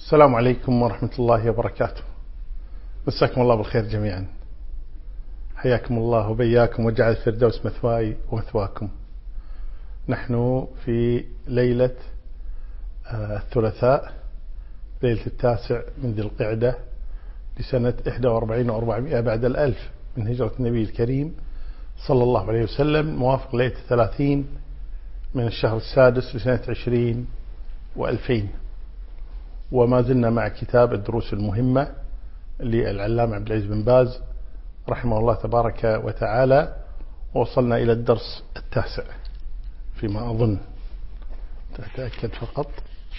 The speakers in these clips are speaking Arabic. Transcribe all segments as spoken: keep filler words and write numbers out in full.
السلام عليكم ورحمة الله وبركاته. مساكم الله بالخير جميعا، حياكم الله وبياكم وجعل الفردوس مثواي ومثواكم. نحن في ليلة الثلاثاء، ليلة التاسع من ذي القعدة لسنة إحدى وأربعين وأربعمائة بعد الألف من هجرة النبي الكريم صلى الله عليه وسلم، موافق ليلة الثلاثين من الشهر السادس لسنة عشرين وألفين. وما زلنا مع كتاب الدروس المهمة للعلامة عبد العزيز بن باز رحمه الله تبارك وتعالى، ووصلنا إلى الدرس التاسع فيما أظن، تتأكد فقط.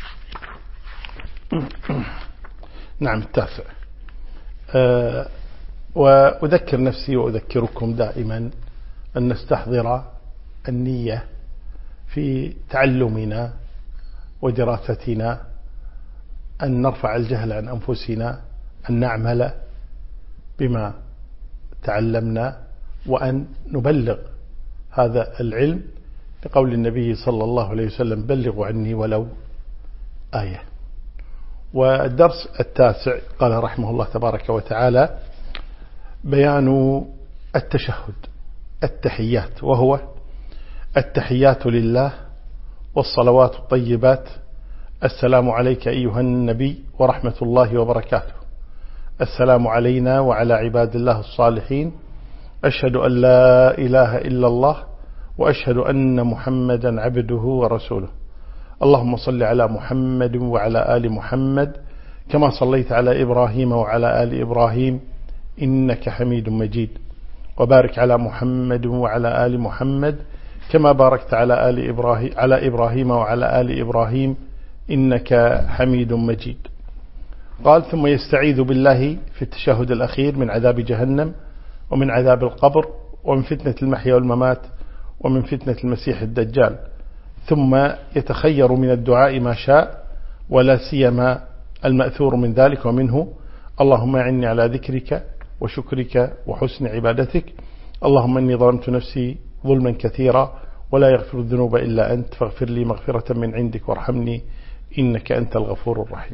نعم التاسع. أه وأذكر نفسي وأذكركم دائما أن نستحضر النية في تعلمنا ودراستنا، أن نرفع الجهل عن أنفسنا، أن نعمل بما تعلمنا، وأن نبلغ هذا العلم لقول النبي صلى الله عليه وسلم: بلغوا عني ولو آية. والدرس التاسع قال رحمه الله تبارك وتعالى: بيان التشهد، التحيات، وهو التحيات لله والصلوات الطيبات، السلام عليك أيها النبي ورحمة الله وبركاته، السلام علينا وعلى عباد الله الصالحين، أشهد أن لا إله إلا الله وأشهد أن محمدا عبده ورسوله، اللهم صل على محمد وعلى آل محمد كما صليت على إبراهيم وعلى آل إبراهيم إنك حميد مجيد، وبارك على محمد وعلى آل محمد كما باركت على آل إبراهيم على إبراهيم وعلى آل إبراهيم إنك حميد مجيد. قال: ثم يستعيذ بالله في التشهد الأخير من عذاب جهنم ومن عذاب القبر ومن فتنة المحيا والممات ومن فتنة المسيح الدجال، ثم يتخير من الدعاء ما شاء، ولا سيما المأثور من ذلك، ومنه: اللهم أعني على ذكرك وشكرك وحسن عبادتك، اللهم إني ظلمت نفسي ظلما كثيرا ولا يغفر الذنوب إلا أنت فاغفر لي مغفرة من عندك وارحمني إنك أنت الغفور الرحيم.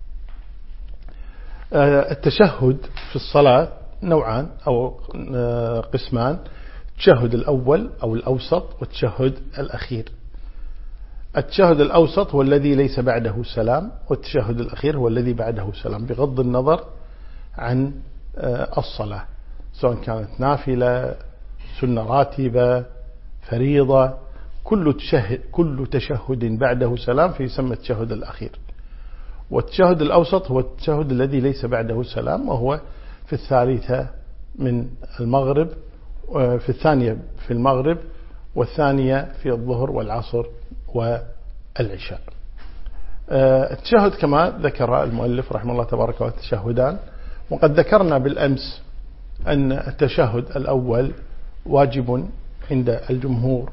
التشهد في الصلاة نوعان أو قسمان: التشهد الأول أو الأوسط والتشهد الأخير. التشهد الأوسط هو الذي ليس بعده سلام، والتشهد الأخير هو الذي بعده سلام، بغض النظر عن الصلاة، سواء كانت نافلة، سنة راتبة، فريضة، كل تشهد, كل تشهد بعده سلام فيسمى التشهد الأخير. والتشهد الأوسط هو التشهد الذي ليس بعده سلام، وهو في الثالثة من المغرب، في الثانية في المغرب، والثانية في الظهر والعصر والعشاء. التشهد كما ذكر المؤلف رحمه الله تبارك وتعالى تشهدان، وقد ذكرنا بالأمس أن التشهد الأول واجب عند الجمهور،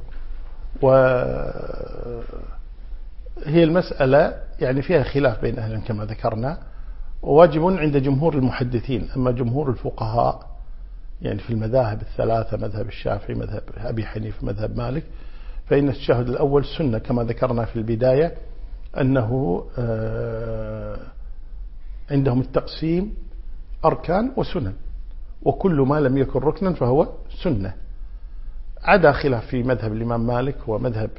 وهي المسألة يعني فيها خلاف بين أهل كما ذكرنا، وواجب عند جمهور المحدثين. أما جمهور الفقهاء يعني في المذاهب الثلاثة، مذهب الشافعي، مذهب أبي حنيفة، مذهب مالك، فإن التشهد الأول سنة كما ذكرنا في البداية، أنه عندهم التقسيم أركان وسنن، وكل ما لم يكن ركنا فهو سنة، عدا خلاف في مذهب الإمام مالك ومذهب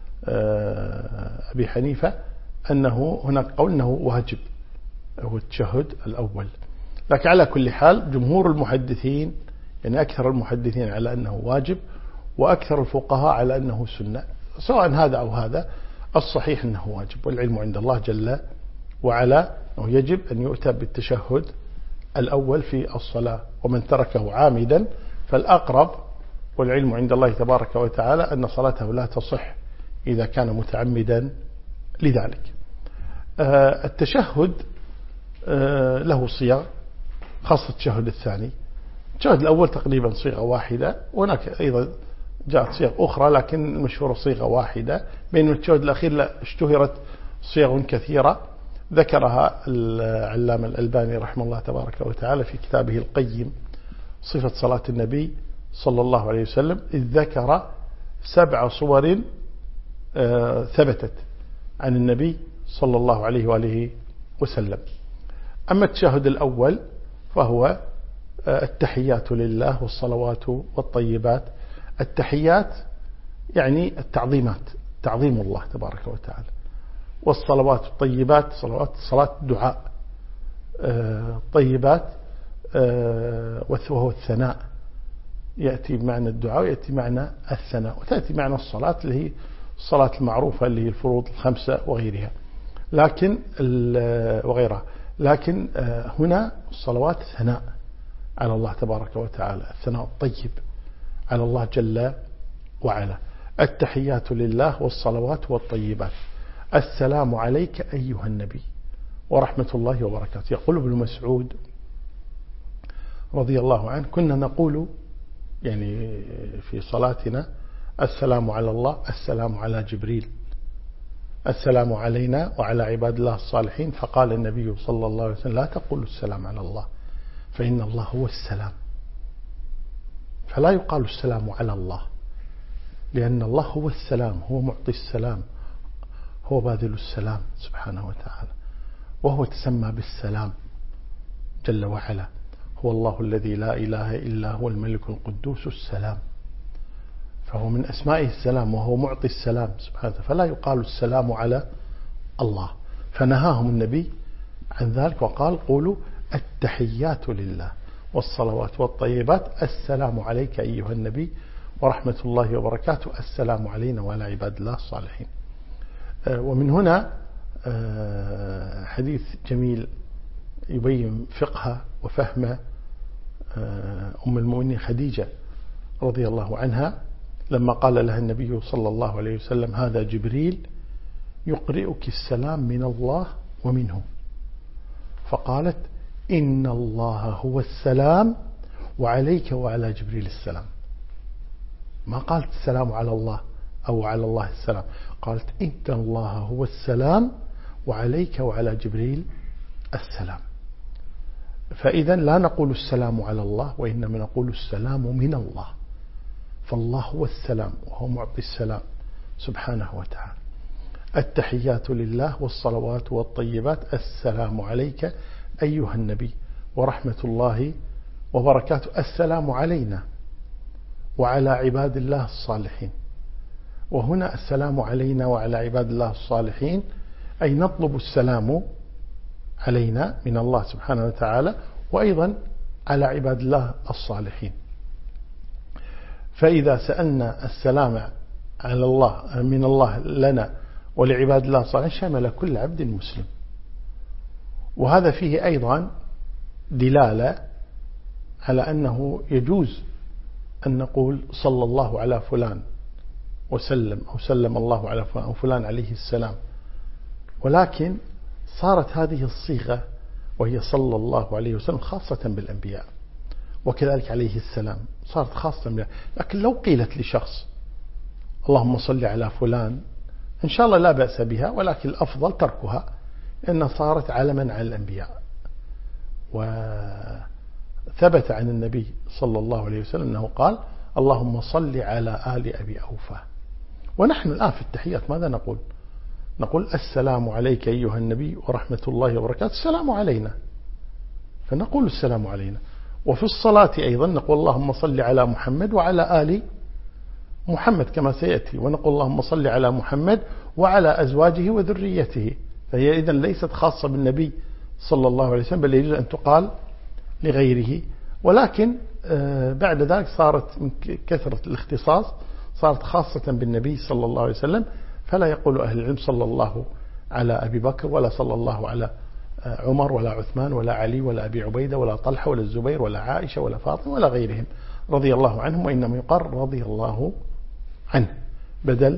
أبي حنيفة أنه هناك قول أنه واجب هو التشهد الأول. لكن على كل حال جمهور المحدثين يعني أكثر المحدثين على أنه واجب، وأكثر الفقهاء على أنه سنة. سواء هذا أو هذا، الصحيح أنه واجب، والعلم عند الله جل وعلا أنه يجب أن يؤتى بالتشهد الأول في الصلاة، ومن تركه عامدا فالأقرب والعلم عند الله تبارك وتعالى أن صلاته لا تصح إذا كان متعمدا لذلك. التشهد له صيغ، خاصة التشهد الثاني. التشهد الأول تقريبا صيغة واحدة، وهناك أيضا جاءت صيغ أخرى لكن المشهورة صيغة واحدة، بينما التشهد الأخير لا، اشتهرت صيغ كثيرة ذكرها العلامة الألباني رحمه الله تبارك وتعالى في كتابه القيم صفة صلاة النبي صلى الله عليه وسلم، إذ ذكر سبع صور ثبتت عن النبي صلى الله عليه وآله وسلم. أما التشهد الأول فهو التحيات لله والصلوات والطيبات. التحيات يعني التعظيمات، تعظيم الله تبارك وتعالى، والصلوات الطيبات صلوات صلاة الدعاء، طيبات وهو الثناء، يأتي بمعنى الدعاء ويأتي معنى الثناء، وتأتي معنى الصلاة اللي هي الصلاة المعروفة اللي هي الفروض الخمسة وغيرها، لكن وغيرها لكن هنا الصلوات ثناء على الله تبارك وتعالى، الثناء الطيب على الله جل وعلا. التحيات لله والصلوات والطيبات. السلام عليك أيها النبي ورحمة الله وبركاته. يقول ابن مسعود رضي الله عنه: كنا نقول يعني في صلاتنا: السلام على الله، السلام على جبريل، السلام علينا وعلى عباد الله الصالحين. فقال النبي صلى الله عليه وسلم: لا تقولوا السلام على الله، فإن الله هو السلام، فلا يقال السلام على الله، لأن الله هو السلام، هو معطي السلام، هو باذل السلام سبحانه وتعالى، وهو تسمى بالسلام جل وعلا. هو الله الذي لا إله إلا هو الملك القدوس السلام، فهو من أسمائه السلام، وهو معطي السلام سبحانه، فلا يقال السلام على الله. فنهاهم النبي عن ذلك وقال: قولوا التحيات لله والصلوات والطيبات، السلام عليك أيها النبي ورحمة الله وبركاته، السلام علينا وعلى عباد الله الصالحين. ومن هنا حديث جميل يبين فقه وفهم أم المؤمنين خديجة رضي الله عنها لما قال لها النبي صلى الله عليه وسلم: هذا جبريل يقرئك السلام من الله ومنه. فقالت: إن الله هو السلام وعليك وعلى جبريل السلام. ما قالت السلام على الله أو على الله السلام، قالت: إن الله هو السلام وعليك وعلى جبريل السلام. فإذا لا نقول السلام على الله، وإنما نقول السلام من الله، فالله هو السلام وهو معطي السلام سبحانه وتعالى. التحيات لله والصلوات والطيبات، السلام عليك أيها النبي ورحمة الله وبركاته، السلام علينا وعلى عباد الله الصالحين. وهنا السلام علينا وعلى عباد الله الصالحين أي نطلب السلام علينا من الله سبحانه وتعالى، وأيضا على عباد الله الصالحين. فإذا سألنا السلام على الله من الله لنا ولعباد الله الصالحين شمل كل عبد مسلم. وهذا فيه أيضا دلالة على أنه يجوز أن نقول صلى الله على فلان وسلم، أو سلم الله على فلان، أو فلان عليه السلام، ولكن صارت هذه الصيغة وهي صلى الله عليه وسلم خاصة بالأنبياء، وكذلك عليه السلام صارت خاصة بالأنبياء. لكن لو قيلت لشخص اللهم صل على فلان إن شاء الله لا بأس بها، ولكن الأفضل تركها، إنها صارت علما على الأنبياء. وثبت عن النبي صلى الله عليه وسلم أنه قال: اللهم صل على آل أبي أوفى. ونحن الآن في التحيات ماذا نقول؟ نقول: السلام عليك أيها النبي ورحمة الله وبركاته، السلام علينا، فنقول السلام علينا. وفي الصلاة أيضا نقول: اللهم صل على محمد وعلى آل محمد كما سيأتي، ونقول: اللهم صل على محمد وعلى أزواجه وذريته. فهي إذن ليست خاصة بالنبي صلى الله عليه وسلم، بل يجوز أن تقال لغيره. ولكن بعد ذلك صارت من كثرة الاختصاص صارت خاصة بالنبي صلى الله عليه وسلم، فلا يقول أهل العلم صلى الله على أبي بكر، ولا صلى الله على عمر، ولا عثمان، ولا علي، ولا أبي عبيدة، ولا طلحة، ولا الزبير، ولا عائشة، ولا فاطمة، ولا غيرهم رضي الله عنهم، وإنما يقال رضي الله عنه بدل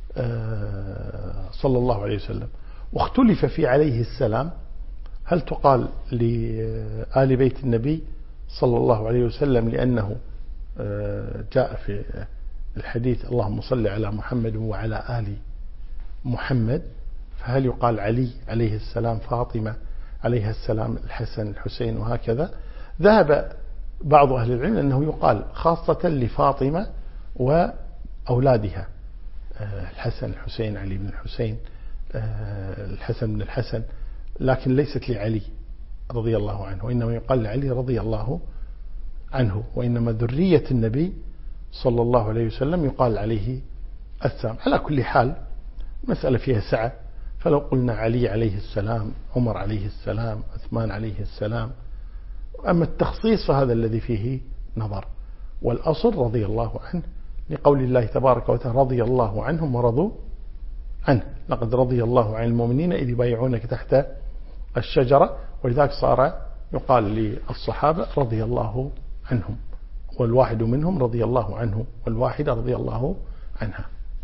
صلى الله عليه وسلم. واختلف في عليه السلام هل تقال لآل بيت النبي صلى الله عليه وسلم، لأنه جاء في الحديث اللهم صل على محمد وعلى آل محمد، فهل يقال علي عليه السلام، فاطمة عليها السلام، الحسن، الحسين، وهكذا؟ ذهب بعض أهل العلم أنه يقال خاصة لفاطمة وأولادها، الحسن، الحسين، علي بن الحسين، الحسن بن الحسن، لكن ليست لعلي رضي الله عنه، وإنما يقال لعلي رضي الله عنه، وإنما ذرية النبي صلى الله عليه وسلم يقال عليه السلام. على كل حال مسألة فيها سعة، فلو قلنا علي عليه السلام، عمر عليه السلام، عثمان عليه السلام. أما التخصيص فهذا الذي فيه نظر، والأصل رضي الله عنه، لقول الله تبارك وتعالى رضي الله عنهم ورضوا عنه، لقد رضي الله عن المؤمنين إذ يبايعونك تحت الشجرة، ولذلك صار يقال للصحابة رضي الله عنهم، والواحد منهم رضي الله عنه، والواحدة رضي الله عنها.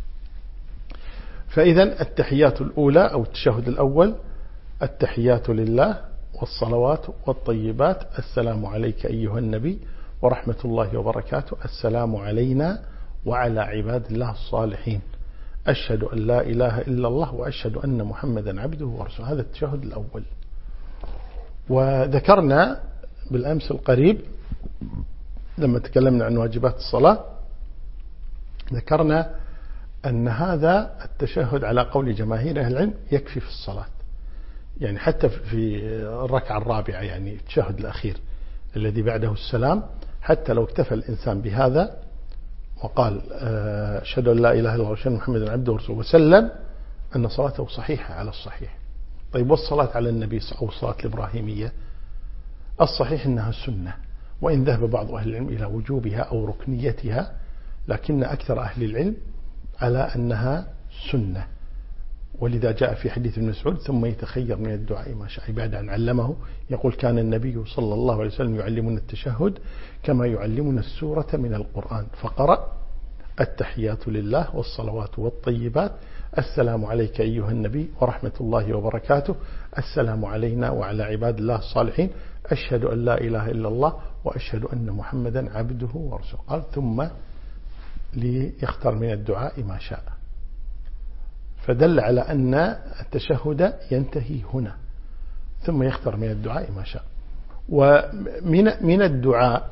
فإذا التحيات الأولى أو التشهد الأول: التحيات لله والصلوات والطيبات، السلام عليك أيها النبي ورحمة الله وبركاته، السلام علينا وعلى عباد الله الصالحين، أشهد أن لا إله إلا الله وأشهد أن محمدا عبده ورسوله. هذا التشهد الأول. وذكرنا بالأمس القريب لما تكلمنا عن واجبات الصلاة، ذكرنا أن هذا التشهد على قول جماهير أهل العلم يكفي في الصلاة، يعني حتى في الركعة الرابعة، يعني التشهد الأخير الذي بعده السلام، حتى لو اكتفى الإنسان بهذا وقال أشهد أن لا إله إلا الله وأشهد أن محمدا عبده ورسوله وسلم، أن صلاته صحيحة على الصحيح. طيب والصلاة على النبي أو الصلاة الإبراهيمية؟ الصحيح أنها سنة، وإن ذهب بعض أهل العلم إلى وجوبها أو ركنيتها، لكن أكثر أهل العلم على أنها سنة. ولذا جاء في حديث ابن مسعود: ثم يتخير من الدعاء ما شاء. بعد أن علمه يقول: كان النبي صلى الله عليه وسلم يعلمنا التشهد كما يعلمنا السورة من القرآن، فقرأ: التحيات لله والصلوات والطيبات، السلام عليك أيها النبي ورحمة الله وبركاته، السلام علينا وعلى عباد الله الصالحين، أشهد أن لا إله إلا الله وأشهد أن محمدا عبده ورسوله. قال: ثم ليختار من الدعاء ما شاء. فدل على أن التشهد ينتهي هنا، ثم يختار من الدعاء ما شاء. ومن من الدعاء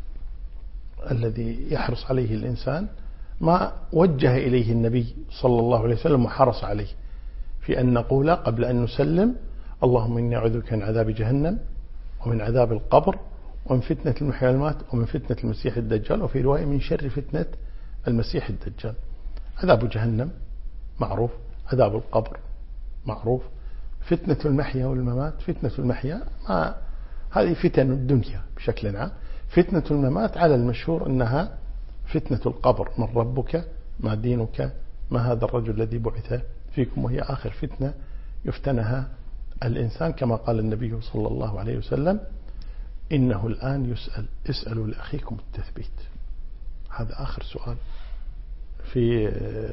الذي يحرص عليه الإنسان ما وجه إليه النبي صلى الله عليه وسلم وحرص عليه، في أن نقول قبل أن نسلم: اللهم إني أعوذ بك من عذاب جهنم ومن عذاب القبر ومن فتنة المحيا والممات ومن فتنة المسيح الدجال، وفي رواية من شر فتنة المسيح الدجال. عذاب جهنم معروف، عذاب القبر معروف، فتنة المحيا والممات. فتنة المحيا ما هذه فتن الدنيا بشكل عام، فتنة الممات على المشهور أنها فتنة القبر: من ربك، ما دينك، ما هذا الرجل الذي بعث فيكم، وهي آخر فتنة يفتنها الإنسان، كما قال النبي صلى الله عليه وسلم: إنه الآن يسأل اسألوا لأخيكم التثبيت. هذا آخر سؤال في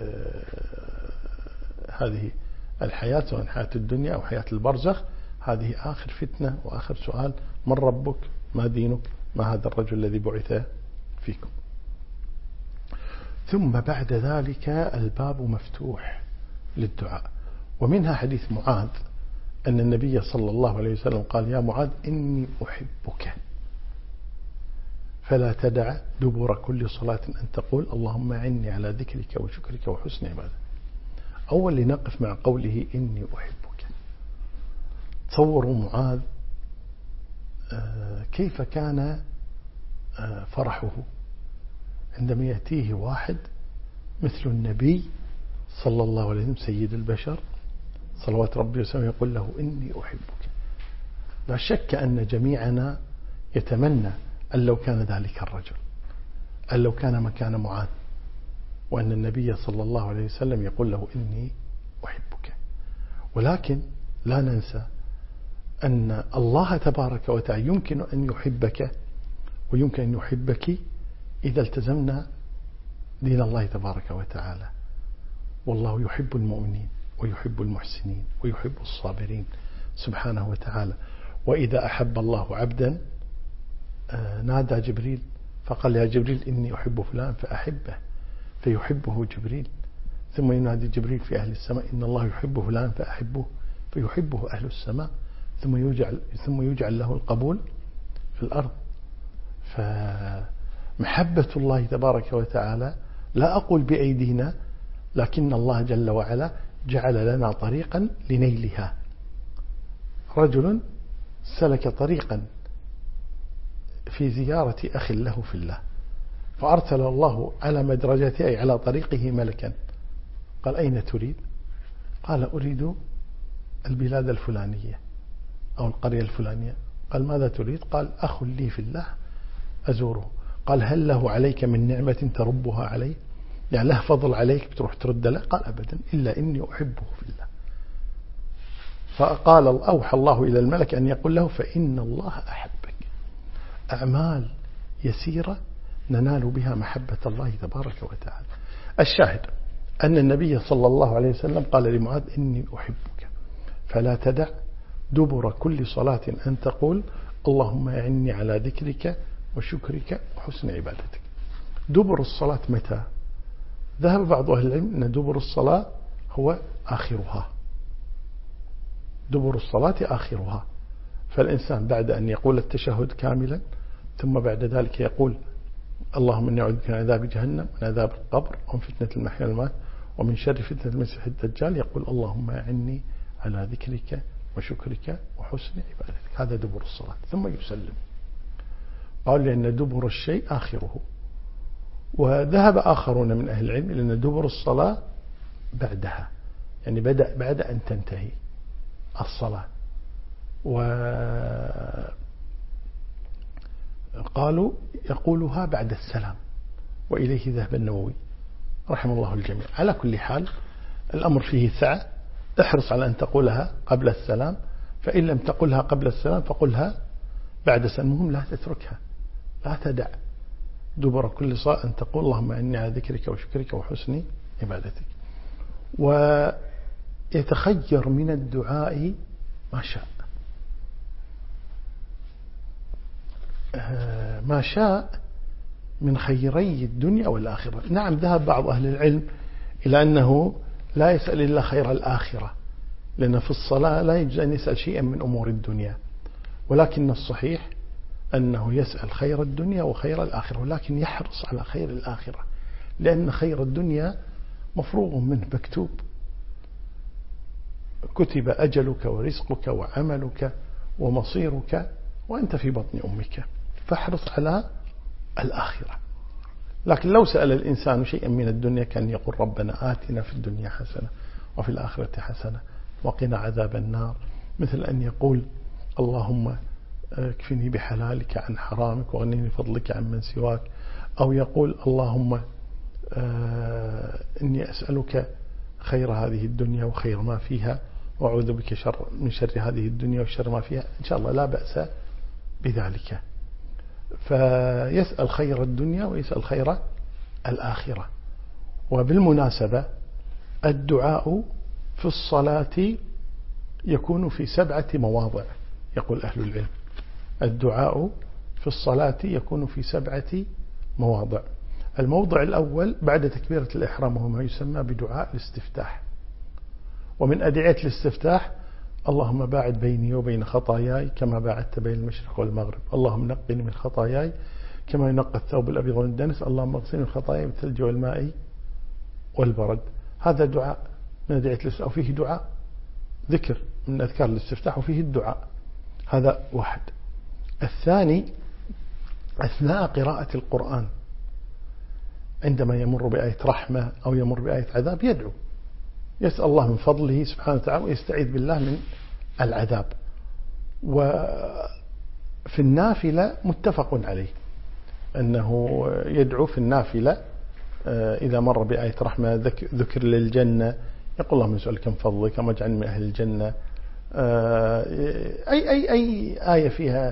هذه الحياة، سواء حياة الدنيا أو حياة البرزخ. هذه آخر فتنة وآخر سؤال: من ربك، ما دينك، ما هذا الرجل الذي بعث فيكم. ثم بعد ذلك الباب مفتوح للدعاء. ومنها حديث معاذ أن النبي صلى الله عليه وسلم قال: يا معاذ إني أحبك فلا تدع دبر كل صلاة أن تقول اللهم أعني على ذكرك وشكرك وحسن عبادتك. أول لنقف مع قوله إني أحبك. تصوروا معاذ كيف كان فرحه عندما يأتيه واحد مثل النبي صلى الله عليه وسلم سيد البشر صلوات ربي وسلامه يقول له إني أحبك. لا شك أن جميعنا يتمنى أن لو كان ذلك الرجل، أن لو كان مكان معاذ، وأن النبي صلى الله عليه وسلم يقول له إني أحبك. ولكن لا ننسى أن الله تبارك وتعالى يمكن أن يحبك ويمكن أن يحبك إذا التزمنا دين الله تبارك وتعالى. والله يحب المؤمنين ويحب المحسنين ويحب الصابرين سبحانه وتعالى. وإذا أحب الله عبدا نادى جبريل فقال: يا جبريل إني أحب فلان فأحبه، فيحبه جبريل. ثم ينادي جبريل في أهل السماء: إن الله يحب فلان فأحبه، فيحبه أهل السماء. ثم يجعل, ثم يجعل له القبول في الأرض. فمحبة الله تبارك وتعالى لا أقول بأيدينا، لكن الله جل وعلا جعل لنا طريقا لنيلها. رجل سلك طريقا في زيارة أخ له في الله، فأرسل الله على مدرجته أي على طريقه ملكا، قال أين تريد؟ قال أريد البلاد الفلانية أو القرية الفلانية. قال ماذا تريد؟ قال أخ لي في الله أزوره. قال هل له عليك من نعمة تربها عليه؟ يعني له فضل عليك بتروح ترد له؟ قال أبدا، إلا إني أحبه في الله. فقال أوحى الله إلى الملك أن يقول له فإن الله أحبك. أعمال يسيرة ننال بها محبة الله تبارك وتعالى. الشاهد أن النبي صلى الله عليه وسلم قال لمعاذ إني أحبك فلا تدع دبر كل صلاة أن تقول اللهم أعني على ذكرك وشكرك وحسن عبادتك. دبر الصلاة متى؟ ذهب بعض أهل العلم أن دبر الصلاة هو آخرها، دبر الصلاة آخرها. فالإنسان بعد أن يقول التشهد كاملا ثم بعد ذلك يقول اللهم إني أعوذ بك من عذاب جهنم ومن عذاب القبر ومن فتنة المحيا والممات ومن شر فتنة المسيح الدجال، يقول اللهم أعني على ذكرك وشكرك وحسن عبادتك. هذا دبر الصلاة. ثم يسلم. قال لأن دبر الشيء آخره. وذهب آخرون من أهل العلم إلى أن دبر الصلاة بعدها، يعني بدأ بعد أن تنتهي الصلاة. وقالوا يقولها بعد السلام، وإليه ذهب النووي رحمه الله الجميع. على كل حال الأمر فيه سعة، احرص على أن تقولها قبل السلام، فإن لم تقلها قبل السلام فقلها بعد السلام. المهم لا تتركها، لا تدع دبر كل صلاة أن تقول اللهم إني على ذكرك وشكرك وحسن عبادتك. ويتخير من الدعاء ما شاء، ما شاء من خيري الدنيا والآخرة. نعم ذهب بعض أهل العلم إلى أنه لا يسأل إلا خير الآخرة، لأن في الصلاة لا يجوز أن يسأل شيئا من أمور الدنيا، ولكن الصحيح أنه يسأل خير الدنيا وخير الآخرة، ولكن يحرص على خير الآخرة، لأن خير الدنيا مفروغ منه، مكتوب، كتب أجلك ورزقك وعملك ومصيرك وأنت في بطن أمك، فاحرص على الآخرة. لكن لو سأل الإنسان شيئا من الدنيا كان يقول ربنا آتنا في الدنيا حسنة وفي الآخرة حسنة وقنا عذاب النار، مثل أن يقول اللهم اكفني بحلالك عن حرامك وغنيني بفضلك عن من سواك، أو يقول اللهم إني أسألك خير هذه الدنيا وخير ما فيها وأعوذ بك شر من شر هذه الدنيا وشر ما فيها. إن شاء الله لا بأس بذلك. فيسأل خير الدنيا ويسأل خير الآخرة. وبالمناسبة الدعاء في الصلاة يكون في سبعة مواضع، يقول أهل العلم الدعاء في الصلاة يكون في سبعة مواضع. الموضع الأول بعد تكبيرة الإحرام وهو ما يسمى بدعاء الاستفتاح. ومن أدعية الاستفتاح اللهم باعد بيني وبين خطاياي كما باعدت بين المشرق والمغرب، اللهم نقني من خطاياي كما ينقى الثوب الأبيض من الدنس، اللهم اغسلني من خطاياي بالثلج والماء والبرد. هذا دعاء من أدعية الاستفتاح، وفيه دعاء ذكر من أذكار الاستفتاح وفيه الدعاء. هذا واحد. الثاني أثناء قراءة القرآن عندما يمر بآية رحمة أو يمر بآية عذاب يدعو، يسأل الله من فضله سبحانه وتعالى ويستعيذ بالله من العذاب. وفي النافلة متفق عليه أنه يدعو في النافلة إذا مر بآية رحمة ذكر للجنة يقول اللهم نسألك من فضلك وما اجعلني من أهل الجنة. أي, أي, أي آية فيها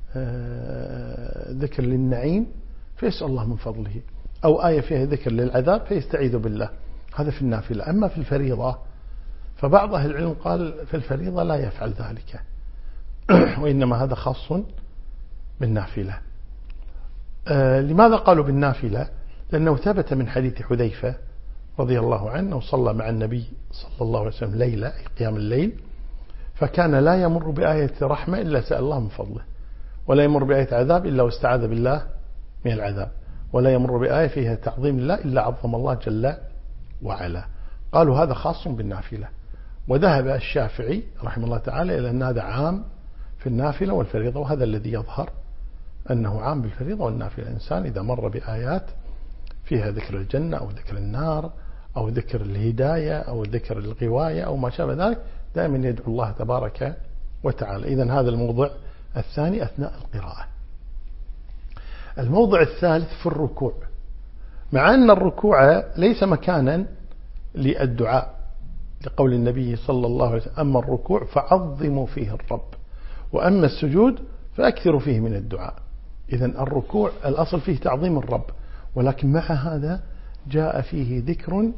ذكر للنعيم فيسأل الله من فضله، أو آية فيها ذكر للعذاب فيستعيذ بالله. هذا في النافلة. أما في الفريضة فبعض أهل العلم قال في الفريضة لا يفعل ذلك وإنما هذا خاص بالنافلة. آه لماذا قالوا بالنافلة؟ لأنه ثبت من حديث حذيفة رضي الله عنه وصلى مع النبي صلى الله عليه وسلم ليلة أي قيام الليل، فكان لا يمر بآية رحمة إلا سأل الله من فضله، ولا يمر بآية عذاب إلا واستعاذ بالله من العذاب، ولا يمر بآية فيها تعظيم الله إلا عظم الله جل وعلا. قالوا هذا خاص بالنافلة. وذهب الشافعي رحمه الله تعالى إلى أن هذا عام في النافلة والفريضة، وهذا الذي يظهر أنه عام بالفريضة والنافلة. الإنسان إذا مر بآيات فيها ذكر الجنة أو ذكر النار أو ذكر الهداية أو ذكر الغواية أو ما شابه ذلك دائما يدعو الله تبارك وتعالى. إذن هذا الموضع الثاني أثناء القراءة. الموضع الثالث في الركوع، مع أن الركوع ليس مكانا للدعاء لقول النبي صلى الله عليه وسلم: أما الركوع فعظموا فيه الرب، وأما السجود فأكثروا فيه من الدعاء. إذن الركوع الأصل فيه تعظيم الرب، ولكن مع هذا جاء فيه ذكر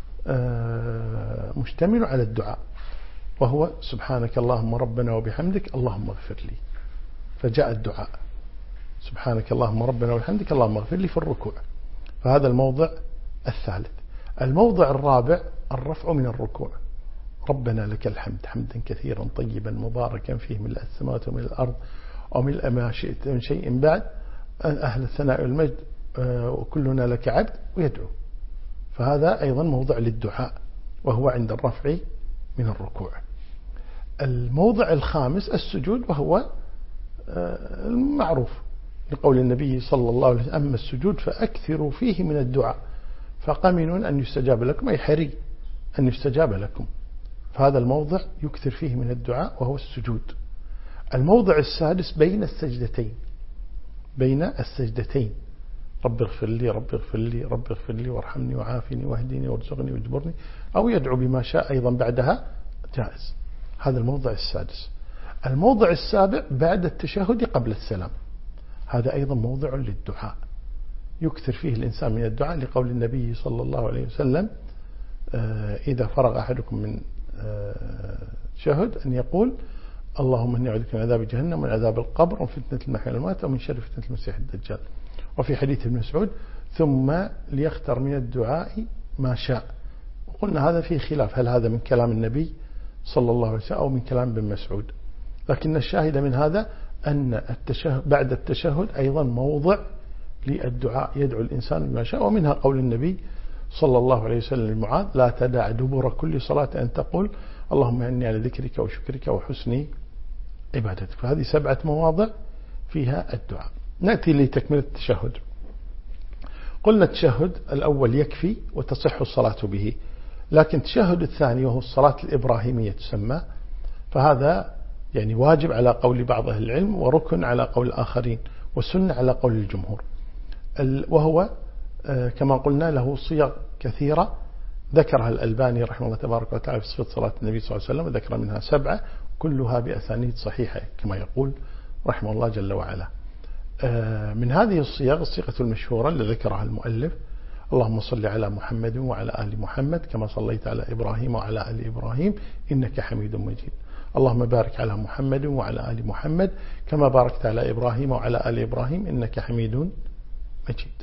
مشتمل على الدعاء، وهو سبحانك اللهم ربنا وبحمدك اللهم اغفر لي، فجاء الدعاء سبحانك اللهم ربنا وبحمدك اللهم اغفر لي في الركوع. فهذا الموضع الثالث. الموضع الرابع الرفع من الركوع: ربنا لك الحمد حمدا كثيرا طيبا مباركا فيه من السماوات ومن الأرض ومن ما شئت من شيء بعد، أهل الثناء والمجد وكلنا لك عبد، ويدعو. فهذا أيضا موضع للدعاء وهو عند الرفع من الركوع. الموضع الخامس السجود، وهو المعروف لقول النبي صلى الله عليه وسلم: أما السجود فأكثروا فيه من الدعاء فقمن أن يستجاب لكم، أي حري أن يستجاب لكم. فهذا الموضع يكثر فيه من الدعاء وهو السجود. الموضع السادس بين السجدتين، بين السجدتين: رب اغفر لي رب اغفر لي رب اغفر لي وارحمني وعافني واهدني وارزقني واجبرني، أو يدعو بما شاء أيضا بعدها جائز. هذا الموضع السادس. الموضع السابع بعد التشهد قبل السلام، هذا أيضا موضع للدعاء يكثر فيه الإنسان من الدعاء لقول النبي صلى الله عليه وسلم: إذا فرغ أحدكم من شهد أن يقول: اللهم إني أعوذ بك من عذاب جهنم ومن عذاب القبر ومن فتنة المحيا والممات ومن شر فتنة المسيح الدجال. وفي حديث ابن مسعود: ثم ليختر من الدعاء ما شاء. وقلنا هذا فيه خلاف، هل هذا من كلام النبي صلى الله عليه وسلم أو من كلام ابن مسعود، لكن الشاهد من هذا أن التشهد بعد التشهد أيضا موضع للدعاء يدعو الإنسان بما شاء. ومنها قول النبي صلى الله عليه وسلم لمعاذ: لا تدع دبر كل صلاة أن تقول اللهم إني على ذكرك وشكرك وحسن عبادتك. فهذه سبعة مواضع فيها الدعاء. نأتي لتكملة التشهد. قلنا التشهد الأول يكفي وتصح الصلاة به، لكن التشهد الثاني وهو الصلاة الإبراهيمية تسمى، فهذا يعني واجب على قول بعض أهل العلم، وركن على قول الآخرين، والسنة على قول الجمهور. وهو كما قلنا له صيغ كثيرة ذكرها الألباني رحمه الله تبارك وتعالى في صفة صلاة النبي صلى الله عليه وسلم، وذكر منها سبعة كلها بأسانيد صحيحة كما يقول رحمه الله جل وعلا. من هذه الصيغ الصيغة المشهورة اللي ذكرها المؤلف: اللهم صل على محمد وعلى آل محمد كما صليت على إبراهيم وعلى آل إبراهيم إنك حميد مجيد. اللهم بارك على محمد وعلى آل محمد كما باركت على إبراهيم وعلى آل إبراهيم إنك حميد مجيد.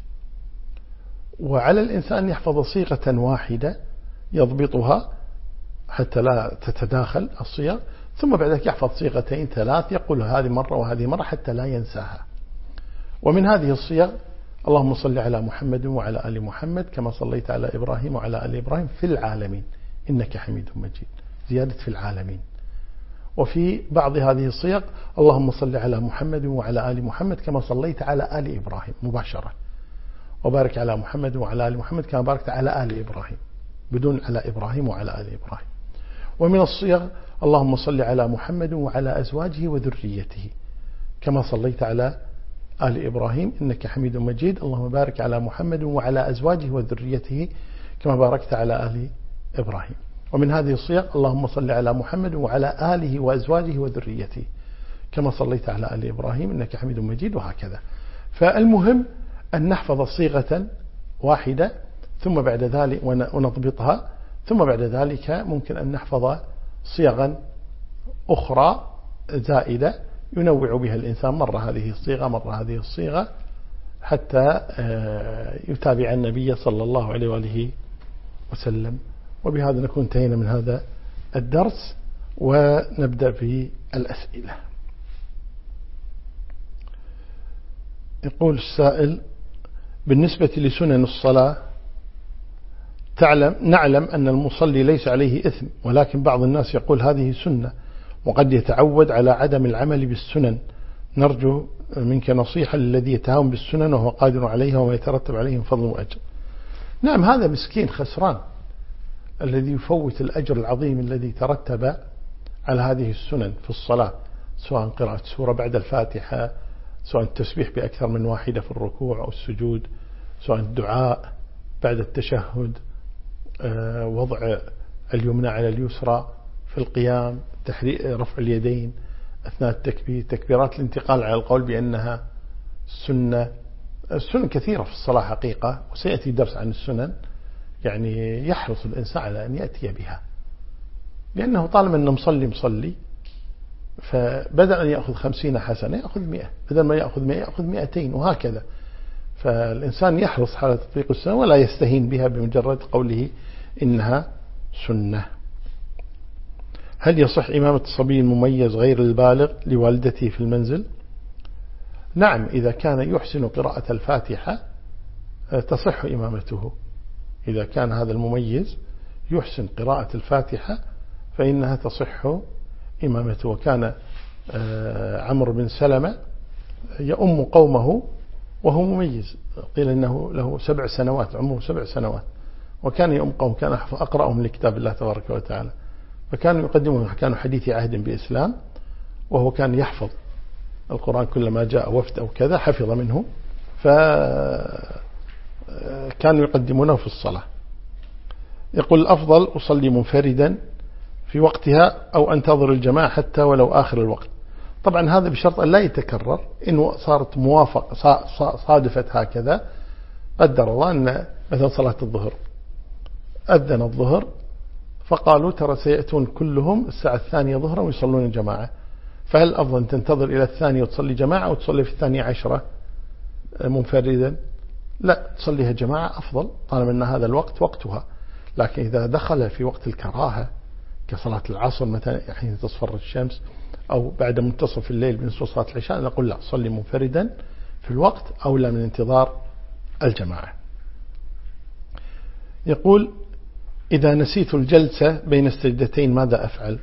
وعلى الإنسان أن يحفظ صيغة واحدة يضبطها حتى لا تتداخل الصيغ، ثم بعد ذلك يحفظ صيغتين ثلاث يقول هذه مرة وهذه مرة حتى لا ينساها. ومن هذه الصيغ: اللهم صل على محمد وعلى آل محمد كما صليت على إبراهيم وعلى آل إبراهيم في العالمين إنك حميد مجيد، زيادة في العالمين. وفي بعض هذه الصيغ: اللهم صل على محمد وعلى آل محمد كما صليت على آل إبراهيم مباشرة، وبارك على محمد وعلى آل محمد كما باركت على آل إبراهيم بدون على إبراهيم وعلى آل إبراهيم. ومن الصيغ: اللهم صل على محمد وعلى أزواجه وذريته كما صليت على آل إبراهيم إنك حميد مجيد، اللهم بارك على محمد وعلى أزواجه وذريته كما باركت على آل إبراهيم. ومن هذه الصيغ: اللهم صل على محمد وعلى آله وأزواجه وذريته كما صليت على آل إبراهيم إنك حميد مجيد، وهكذا. فالمهم أن نحفظ صيغة واحدة ثم بعد ذلك ونضبطها، ثم بعد ذلك ممكن أن نحفظ صيغا أخرى زائدة ينوع بها الإنسان، مرة هذه الصيغة مرة هذه الصيغة، حتى يتابع النبي صلى الله عليه وآله وسلم. وبهذا نكون انتهينا من هذا الدرس، ونبدأ في الأسئلة. يقول السائل: بالنسبة لسنن الصلاة تعلم نعلم أن المصلي ليس عليه إثم، ولكن بعض الناس يقول هذه سنة وقد يتعود على عدم العمل بالسنن. نرجو منك نصيحة للذي يتهاون بالسنن وهو قادر عليها وما يترتب عليه من فضل وأجر. نعم، هذا مسكين خسران الذي يفوت الأجر العظيم الذي ترتب على هذه السنن في الصلاة، سواء قراءة سورة بعد الفاتحة، سواء التسبيح بأكثر من واحدة في الركوع أو السجود، سواء الدعاء بعد التشهد، وضع اليمنى على اليسرى في القيام، رفع اليدين أثناء التكبير، تكبيرات الانتقال على القول بأنها سنة. السنن كثيرة في الصلاة حقيقة، وسيأتي درس عن السنن. يعني يحرص الإنسان على أن يأتي بها، لأنه طالما أنه مصلي مصلي، فبدل أن يأخذ خمسين حسنة يأخذ مئة، بدل ما يأخذ مئة يأخذ مئتين، وهكذا. فالإنسان يحرص على تطبيق السنة ولا يستهين بها بمجرد قوله إنها سنة. هل يصح إمامة الصبي المميز غير البالغ لوالدته في المنزل؟ نعم، إذا كان يحسن قراءة الفاتحة تصح إمامته. إذا كان هذا المميز يحسن قراءة الفاتحة فإنها تصح إمامته. وكان عمرو بن سلمة يؤم قومه وهو مميز، قيل إنه له سبع سنوات، عمره سبع سنوات، وكان يؤم قوم، كان أقرأهم لكتاب الله تبارك وتعالى، فكانوا يقدمون، كانوا حديث عهد بإسلام، وهو كان يحفظ القرآن كلما جاء وفد أو كذا حفظ منه، فكانوا يقدمونه في الصلاة. يقول الأفضل أصلي منفردا في وقتها أو أنتظر الجماعة حتى ولو آخر الوقت. طبعا هذا بشرط أن لا يتكرر، إنه صارت موافق صادفت هكذا، قدر الله أن مثلا صلاة الظهر أذن الظهر فقالوا ترى سيأتون كلهم الساعة الثانية ظهرا ويصلون الجماعة، فهل أفضل تنتظر إلى الثانية وتصلي جماعة أو تصلي في الثانية عشرة منفردا؟ لا، تصليها جماعة أفضل طالما أن هذا الوقت وقتها. لكن إذا دخل في وقت الكراهة كصلاة العصر مثلا حين تصفر الشمس، أو بعد منتصف الليل بالنسبة لصلاة العشاء، نقول لا، صلي منفردا في الوقت أولى من انتظار الجماعة. يقول إذا نسيت الجلسة بين السجدتين ماذا أفعل؟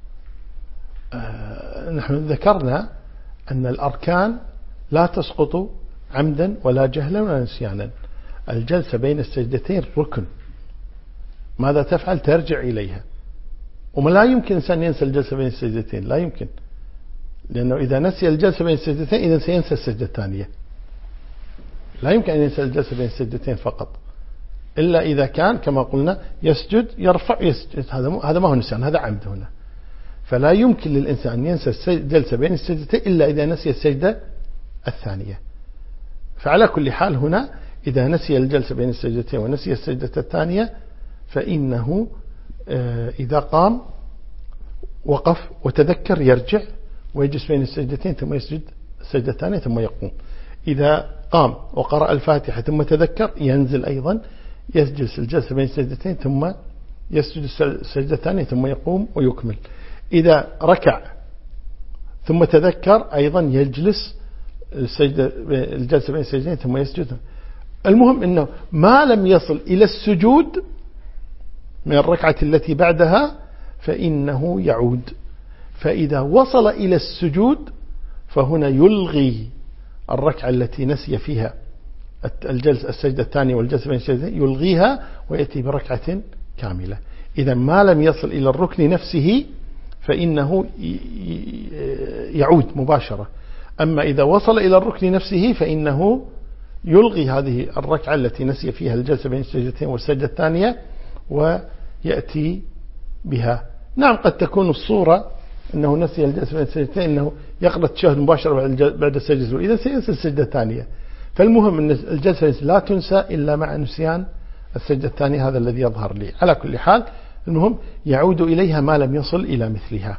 آه نحن ذكرنا أن الأركان لا تسقط عمدا ولا جهلا ولا نسيانا. الجلسة بين السجدتين ركن، ماذا تفعل؟ ترجع إليها. وما لا يمكن إنسان ينسى الجلسة بين السجدتين، لا يمكن، لأنه إذا نسي الجلسة بين السجدتين إذا سينسى السجدة الثانية. لا يمكن أن ينسى الجلسة بين السجدتين فقط، إلا إذا كان كما قلنا يسجد يرفع يسجد، هذا هذا ما هو نسيان، هذا عمد هنا. فلا يمكن للإنسان أن ينسى الجلسة بين السجدتين إلا إذا نسي السجدة الثانية. فعلى كل حال هنا إذا نسي الجلسة بين السجدتين ونسي السجدة الثانية فإنه إذا قام وقف وتذكر يرجع ويجلس بين السجدتين ثم يسجد السجدة الثانية ثم يقوم. إذا قام وقرأ الفاتحة ثم تذكر ينزل أيضا يجلس الجلسة بين السجدتين ثم يسجد السجدة الثانية ثم يقوم ويكمل. إذا ركع ثم تذكر أيضا يجلس السجدة الجلسة بين السجدتين ثم يسجد. المهم أنه ما لم يصل إلى السجود من الركعة التي بعدها فإنه يعود. فإذا وصل إلى السجود فهنا يلغي الركعة التي نسي فيها الجلسة السجدة الثانية والجلسة بين السجدتين، يلغيها ويأتي بركعة كاملة. إذا ما لم يصل إلى الركن نفسه فإنه يعود مباشرة. أما إذا وصل إلى الركن نفسه فإنه يلغي هذه الركعة التي نسي فيها الجلسة بين السجدتين والسجدة الثانية ويأتي بها. نعم، قد تكون الصورة أنه نسي الجلسة بين السجدتين أنه يقرأ التشهد مباشرة بعد السجدة، إذا سينسى السجدة الثانية. فالمهم أن الجلسة لا تنسى إلا مع نسيان السجدة الثانية، هذا الذي يظهر لي. على كل حال المهم يعود إليها ما لم يصل إلى مثلها.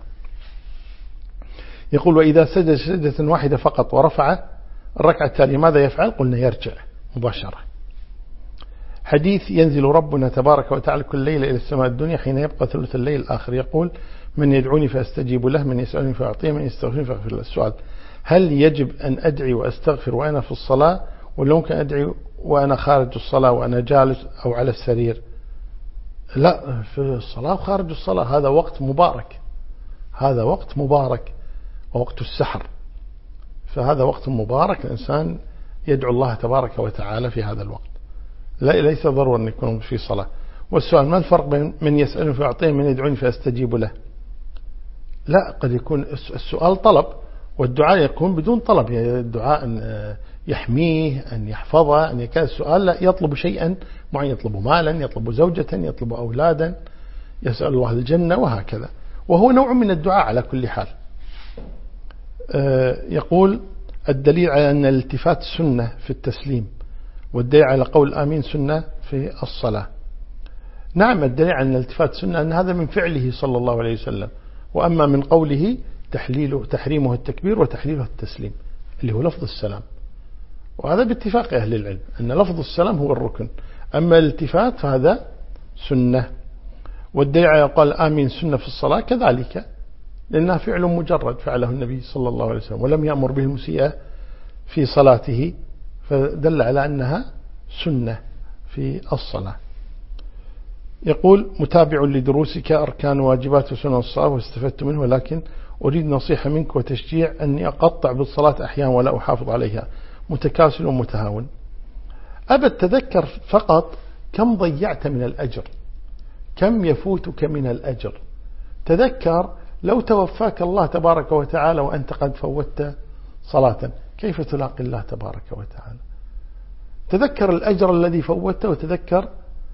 يقول وإذا سجد سجدة واحدة فقط ورفع الركعة التالية ماذا يفعل؟ قلنا يرجع مباشرة. حديث ينزل ربنا تبارك وتعالى كل ليلة إلى السماء الدنيا حين يبقى ثلث الليل الآخر يقول من يدعوني فأستجيب له، من يسألني فأعطيه، من يستغفرني فأغفر له. السؤال: هل يجب أن أدعي وأستغفر وأنا في الصلاة، ولا ممكن أدعي وأنا خارج الصلاة وأنا جالس أو على السرير؟ لا، في الصلاة وخارج الصلاة، هذا وقت مبارك، هذا وقت مبارك ووقت السحر، فهذا وقت مبارك، الإنسان يدعو الله تبارك وتعالى في هذا الوقت، لا ليس ضروري أن يكون في صلاة. والسؤال ما الفرق بين من يسألني فأعطيه من يدعوني فأستجيب له؟ لا، قد يكون السؤال طلب، والدعاء يكون بدون طلب، يعني الدعاء أن يحميه، أن يحفظه، أن يكون السؤال لا يطلب شيئا معين، يطلب مالا، يطلب زوجة، يطلب أولادا، يسأل الله الجنة وهكذا، وهو نوع من الدعاء على كل حال. يقول الدليل على أن الالتفات سنة في التسليم، والدليل على قول آمين سنة في الصلاة. نعم، الدليل على أن الالتفات سنة أن هذا من فعله صلى الله عليه وسلم، وأما من قوله تحليله تحريمه التكبير وتحليله التسليم اللي هو لفظ السلام، وهذا باتفاق أهل العلم أن لفظ السلام هو الركن، أما الالتفات فهذا سنة. والدليل على قال آمين سنة في الصلاة كذلك، لأنها فعل مجرد فعله النبي صلى الله عليه وسلم، ولم يأمر به المسيء في صلاته، فدل على أنها سنة في الصلاة. يقول متابع لدروسك أركان واجبات وسنن الصلاة واستفدت منه، ولكن أريد نصيحة منك وتشجيع أني أقطع بالصلاة أحيانا ولا أحافظ عليها، متكاسل ومتهاون. أبد تذكر فقط كم ضيعت من الأجر، كم يفوتك من الأجر. تذكر لو توفاك الله تبارك وتعالى وأنت قد فوتت صلاة، كيف تلاقي الله تبارك وتعالى؟ تذكر الأجر الذي فوتته، وتذكر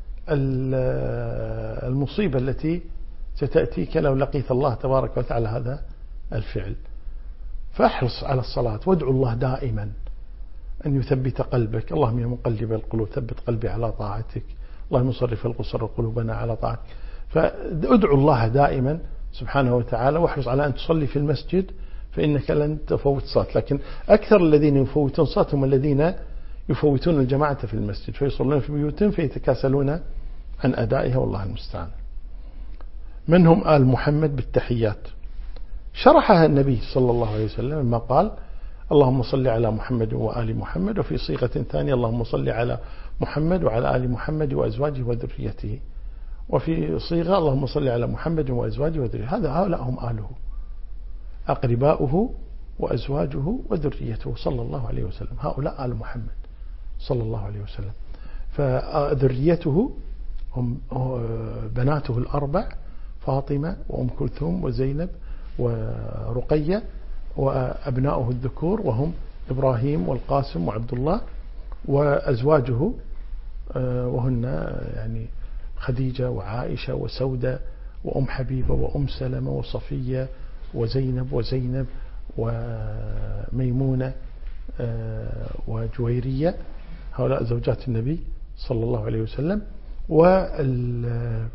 المصيبة التي ستأتيك لو لقيت الله تبارك وتعالى هذا الفعل. فاحرص على الصلاة، وادعو الله دائما أن يثبت قلبك، اللهم يا مقلب القلوب ثبت قلبي على طاعتك، اللهم صرف القصر قلوبنا على طاعتك. فادعو الله دائما سبحانه وتعالى، واحرص على أن تصلي في المسجد، فإنك لن تفوت صلاة. لكن أكثر الذين يفوتون صلاة هم الذين يفوتون الجماعة في المسجد، فيصلون في بيوتهم فيتكاسلون عن أدائها، والله المستعان. من هم آل محمد بالتحيات؟ شرحها النبي صلى الله عليه وسلم لما قال اللهم صل على محمد وآل محمد، وفي صيغة ثانية اللهم صل على محمد وعلى آل محمد وأزواجه وذريته، وفي صيغة اللهم صل على محمد وأزواجه وذريته. هذا هؤلاء هم آله، أقرباؤه وأزواجه وذريته صلى الله عليه وسلم، هؤلاء آل محمد صلى الله عليه وسلم. فذريته هم بناته الأربع، فاطمة وأم كلثوم وزينب ورقية، وأبناؤه الذكور وهم إبراهيم والقاسم وعبد الله، وأزواجه وهن يعني خديجة وعائشة وسودة وأم حبيبة وأم سلمة وصفية وزينب وزينب وميمونة وجويرية، هؤلاء زوجات النبي صلى الله عليه وسلم. وآله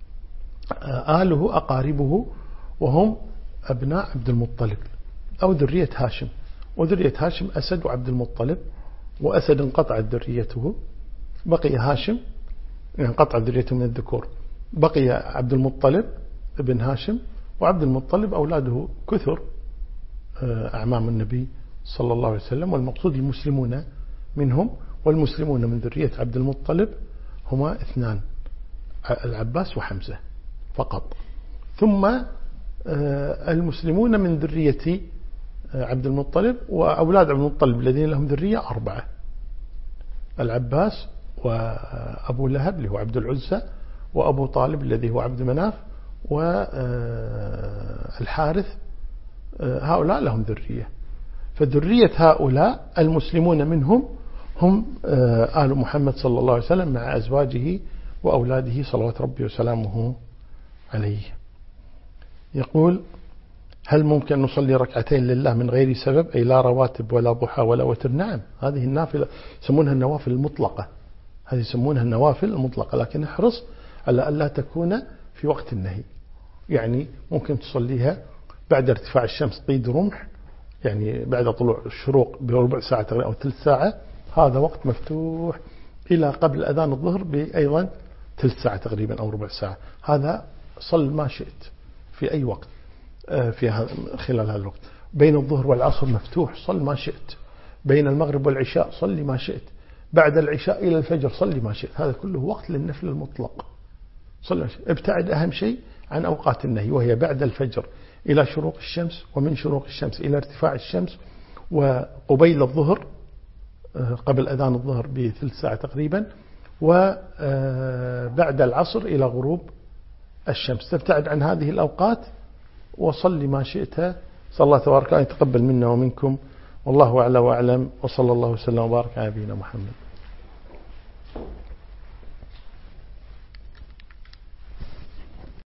أقاربه وهم أبناء عبد المطلب أو ذرية هاشم، وذرية هاشم أسد وعبد المطلب، وأسد انقطعت ذريته، بقي هاشم انقطعت ذريته من الذكور، بقي عبد المطلب ابن هاشم، وعبد المطلب أولاده كثر أعمام النبي صلى الله عليه وسلم، والمقصود المسلمون منهم، والمسلمون من ذرية عبد المطلب هما اثنان، العباس وحمزة فقط، ثم المسلمون من ذرية عبد المطلب وأولاد عبد المطلب الذين لهم ذرية أربعة، العباس وأبو لهب اللي هو عبد العزة، وأبو طالب الذي هو عبد مناف، والحارث، هؤلاء لهم ذرية. فذرية هؤلاء المسلمون منهم هم آل محمد صلى الله عليه وسلم مع أزواجه وأولاده صلوات ربي وسلامه عليه. يقول هل ممكن نصلي ركعتين لله من غير سبب، أي لا رواتب ولا ضحى ولا وتر؟ نعم، هذه النافلة يسمونها النوافل المطلقة، هذه يسمونها النوافل المطلقة، لكن احرص على ألا تكون في وقت النهي. يعني ممكن تصليها بعد ارتفاع الشمس قيد رمح، يعني بعد طلوع الشروق بربع ساعة أو ثلث ساعة، هذا وقت مفتوح، إلى قبل أذان الظهر بأيضا ثلث ساعة تقريبا أو ربع ساعة، هذا صل ما شئت في أي وقت في خلال هذا الوقت. بين الظهر والعصر مفتوح، صل ما شئت. بين المغرب والعشاء صل ما شئت. بعد العشاء إلى الفجر صل ما شئت. هذا كله وقت للنفل المطلق، صلى ابتعد أهم شيء عن أوقات النهي، وهي بعد الفجر إلى شروق الشمس، ومن شروق الشمس إلى ارتفاع الشمس، وقبيل الظهر قبل أذان الظهر بثلث ساعة تقريبا، وبعد العصر إلى غروب الشمس. تبتعد عن هذه الأوقات وصل ما شئت. صلى الله تبارك وتعالى يتقبل منا ومنكم، والله أعلى وأعلم، وصلى الله وسلم وبارك على نبينا محمد.